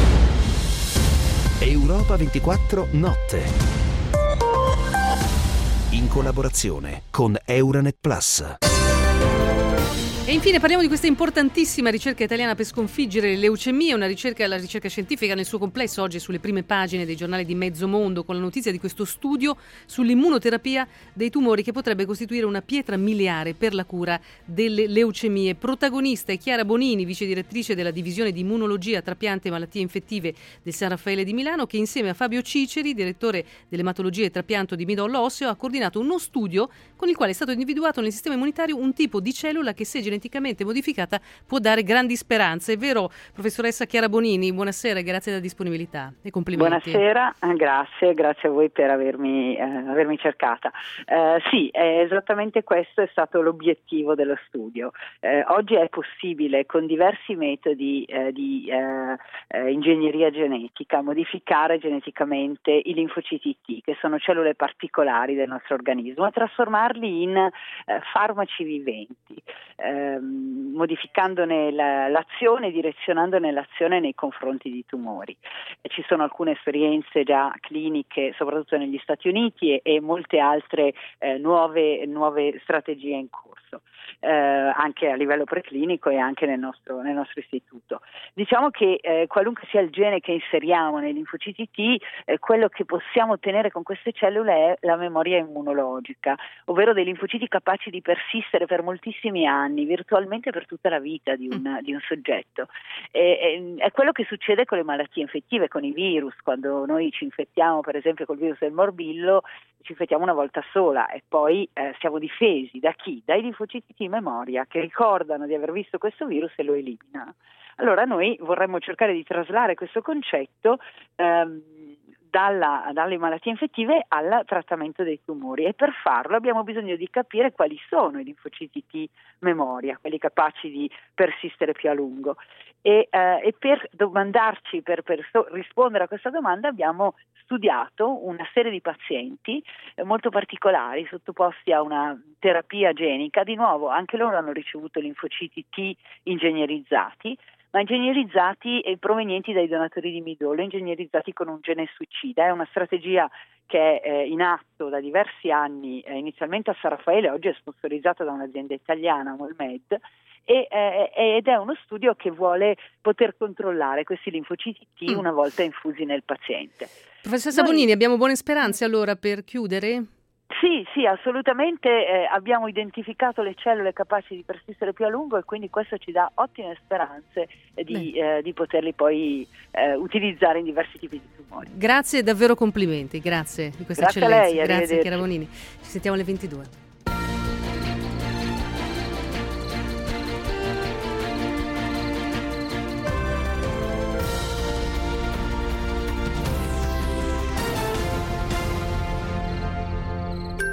Europa 24 Notte. In collaborazione con Euranet Plus. E infine parliamo di questa importantissima ricerca italiana per sconfiggere le leucemie, la ricerca scientifica nel suo complesso oggi sulle prime pagine dei giornali di mezzo mondo con la notizia di questo studio sull'immunoterapia dei tumori che potrebbe costituire una pietra miliare per la cura delle leucemie. Protagonista è Chiara Bonini, vice direttrice della divisione di immunologia, trapiante e malattie infettive del San Raffaele di Milano, che insieme a Fabio Ciceri, direttore dell'ematologia e trapianto di midollo osseo, ha coordinato uno studio con il quale è stato individuato nel sistema immunitario un tipo di cellula che, se geneticamente modificata, può dare grandi speranze. È vero, professoressa Chiara Bonini? Buonasera e grazie della disponibilità e complimenti. Buonasera, grazie a voi per avermi cercata. Sì, esattamente questo è stato l'obiettivo dello studio. Oggi è possibile con diversi metodi di ingegneria genetica modificare geneticamente i linfociti T, che sono cellule particolari del nostro organismo, e trasformarli in farmaci viventi, modificandone l'azione, direzionandone l'azione nei confronti di tumori. Ci sono alcune esperienze già cliniche, soprattutto negli Stati Uniti, e molte altre nuove strategie in corso, anche a livello preclinico e anche nel nostro istituto. Diciamo che qualunque sia il gene che inseriamo nei linfociti T, quello che possiamo ottenere con queste cellule è la memoria immunologica, ovvero dei linfociti capaci di persistere per moltissimi anni, virtualmente per tutta la vita di un soggetto. È quello che succede con le malattie infettive, con i virus. Quando noi ci infettiamo per esempio col virus del morbillo, ci infettiamo una volta sola e poi siamo difesi da chi? Dai linfociti T memoria, che ricordano di aver visto questo virus e lo eliminano. Allora noi vorremmo cercare di traslare questo concetto dalle malattie infettive al trattamento dei tumori, e per farlo abbiamo bisogno di capire quali sono i linfociti T memoria, quelli capaci di persistere più a lungo, e per domandarci, per rispondere a questa domanda abbiamo studiato una serie di pazienti molto particolari sottoposti a una terapia genica. Di nuovo anche loro hanno ricevuto linfociti T ingegnerizzati, ma ingegnerizzati e provenienti dai donatori di midollo, ingegnerizzati con un gene suicida. È una strategia che è in atto da diversi anni, inizialmente a San Raffaele, oggi è sponsorizzata da un'azienda italiana, Molmed, ed è uno studio che vuole poter controllare questi linfociti T una volta infusi nel paziente. Professoressa Bonini, abbiamo buone speranze allora per chiudere? Sì, assolutamente. Abbiamo identificato le cellule capaci di persistere più a lungo e quindi questo ci dà ottime speranze di poterli poi utilizzare in diversi tipi di tumori. Grazie, davvero complimenti, grazie di questa Grazie eccellenza. a lei, Grazie Chiara Bonini. Ci sentiamo alle 22.